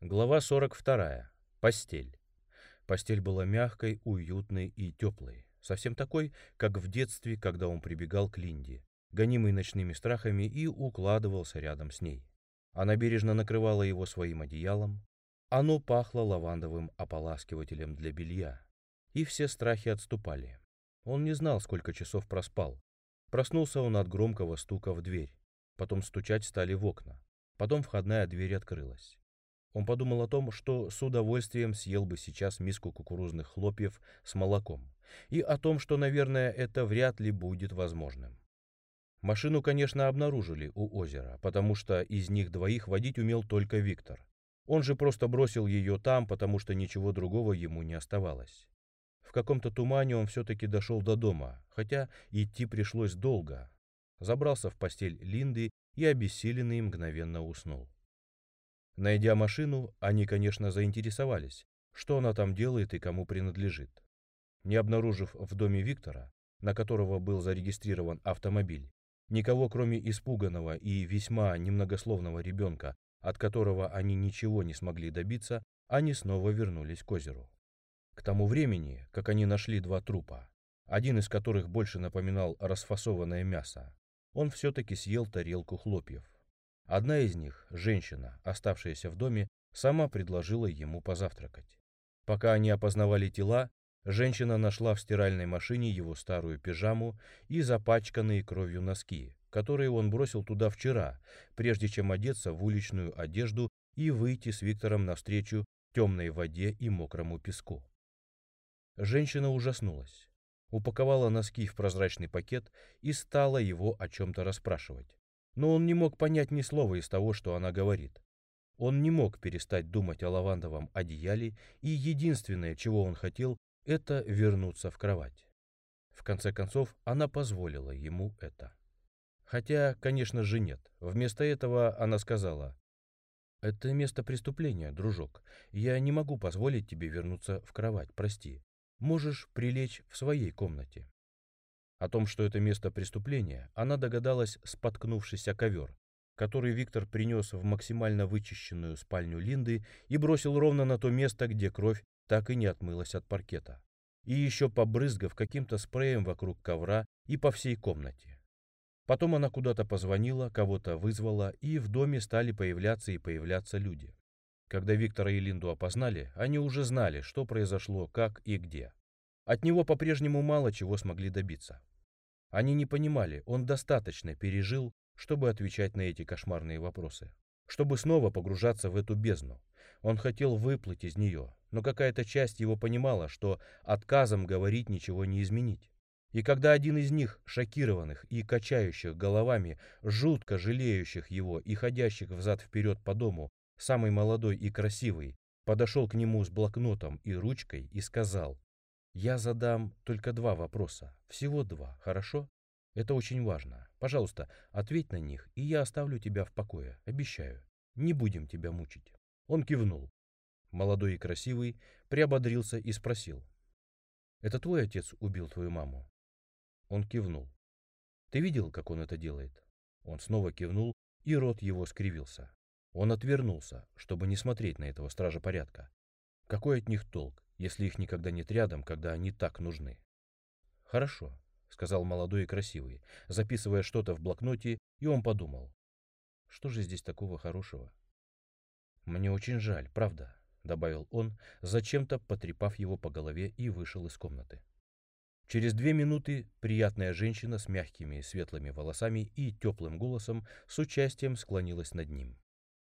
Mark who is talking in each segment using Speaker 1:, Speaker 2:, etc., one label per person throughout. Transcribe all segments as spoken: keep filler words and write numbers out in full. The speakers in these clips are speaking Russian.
Speaker 1: Глава сорок вторая. Постель. Постель была мягкой, уютной и теплой. Совсем такой, как в детстве, когда он прибегал к Линде, гонимый ночными страхами, и укладывался рядом с ней. Она бережно накрывала его своим одеялом. Оно пахло лавандовым ополаскивателем для белья. И все страхи отступали. Он не знал, сколько часов проспал. Проснулся он от громкого стука в дверь. Потом стучать стали в окна. Потом входная дверь открылась. Он подумал о том, что с удовольствием съел бы сейчас миску кукурузных хлопьев с молоком, и о том, что, наверное, это вряд ли будет возможным. Машину, конечно, обнаружили у озера, потому что из них двоих водить умел только Виктор. Он же просто бросил ее там, потому что ничего другого ему не оставалось. В каком-то тумане он все-таки дошел до дома, хотя идти пришлось долго. Забрался в постель Линды и обессиленный мгновенно уснул. Найдя машину, они, конечно, заинтересовались, что она там делает и кому принадлежит. Не обнаружив в доме Виктора, на которого был зарегистрирован автомобиль, никого, кроме испуганного и весьма немногословного ребенка, от которого они ничего не смогли добиться, они снова вернулись к озеру. К тому времени, как они нашли два трупа, один из которых больше напоминал расфасованное мясо, он все-таки съел тарелку хлопьев. Одна из них, женщина, оставшаяся в доме, сама предложила ему позавтракать. Пока они опознавали тела, женщина нашла в стиральной машине его старую пижаму и запачканные кровью носки, которые он бросил туда вчера, прежде чем одеться в уличную одежду и выйти с Виктором навстречу темной воде и мокрому песку. Женщина ужаснулась, упаковала носки в прозрачный пакет и стала его о чем-то расспрашивать. Но он не мог понять ни слова из того, что она говорит. Он не мог перестать думать о лавандовом одеяле, и единственное, чего он хотел, это вернуться в кровать. В конце концов, она позволила ему это. Хотя, конечно же, нет. Вместо этого она сказала: «Это место преступления, дружок. Я не могу позволить тебе вернуться в кровать, прости. Можешь прилечь в своей комнате». О том, что это место преступления, она догадалась, споткнувшись о ковер, который Виктор принес в максимально вычищенную спальню Линды и бросил ровно на то место, где кровь так и не отмылась от паркета, и еще побрызгав каким-то спреем вокруг ковра и по всей комнате. Потом она куда-то позвонила, кого-то вызвала, и в доме стали появляться и появляться люди. Когда Виктора и Линду опознали, они уже знали, что произошло, как и где. От него по-прежнему мало чего смогли добиться. Они не понимали, он достаточно пережил, чтобы отвечать на эти кошмарные вопросы, чтобы снова погружаться в эту бездну. Он хотел выплыть из нее, но какая-то часть его понимала, что отказом говорить ничего не изменить. И когда один из них, шокированных и качающих головами, жутко жалеющих его и ходящих взад-вперед по дому, самый молодой и красивый, подошел к нему с блокнотом и ручкой и сказал: «Я задам только два вопроса, всего два, хорошо? Это очень важно. Пожалуйста, ответь на них, и я оставлю тебя в покое, обещаю. Не будем тебя мучить». Он кивнул. Молодой и красивый приободрился и спросил: «Это твой отец убил твою маму?» Он кивнул. «Ты видел, как он это делает?» Он снова кивнул, и рот его скривился. Он отвернулся, чтобы не смотреть на этого стража порядка. Какой от них толк, если их никогда нет рядом, когда они так нужны? «Хорошо», — сказал молодой и красивый, записывая что-то в блокноте, и он подумал: «Что же здесь такого хорошего?» «Мне очень жаль, правда», — добавил он, зачем-то потрепав его по голове, и вышел из комнаты. Через две минуты приятная женщина с мягкими светлыми волосами и теплым голосом с участием склонилась над ним.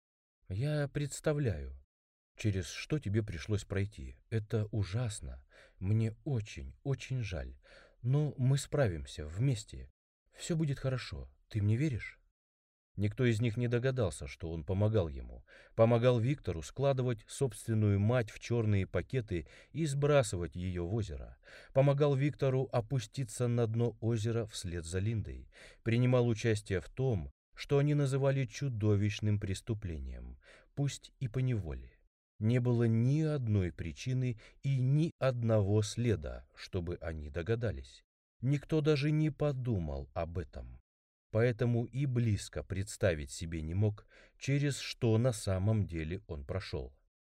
Speaker 1: «Я представляю, через что тебе пришлось пройти. Это ужасно. Мне очень, очень жаль. Но мы справимся вместе. Все будет хорошо. Ты мне веришь?» Никто из них не догадался, что он помогал ему. Помогал Виктору складывать собственную мать в черные пакеты и сбрасывать ее в озеро. Помогал Виктору опуститься на дно озера вслед за Линдой. Принимал участие в том, что они называли чудовищным преступлением, пусть и поневоле. Не было ни одной причины и ни одного следа, чтобы они догадались. Никто даже не подумал об этом. Поэтому и близко представить себе не мог, через что на самом деле он прошел.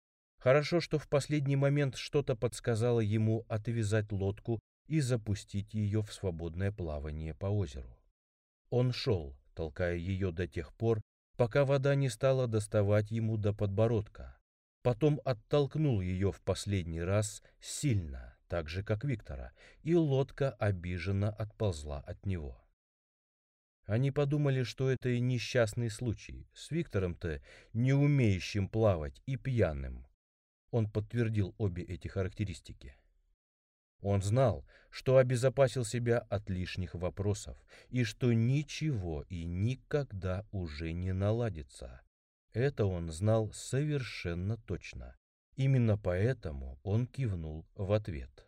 Speaker 1: Хорошо, что в последний момент что-то подсказало ему отвязать лодку и запустить ее в свободное плавание по озеру. Он шел, толкая ее до тех пор, пока вода не стала доставать ему до подбородка. Потом оттолкнул ее в последний раз сильно, так же, как Виктора, и лодка обиженно отползла от него. Они подумали, что это и несчастный случай, с Виктором-то не умеющим плавать и пьяным. Он подтвердил обе эти характеристики. Он знал, что обезопасил себя от лишних вопросов и что ничего и никогда уже не наладится. Это он знал совершенно точно. Именно поэтому он кивнул в ответ.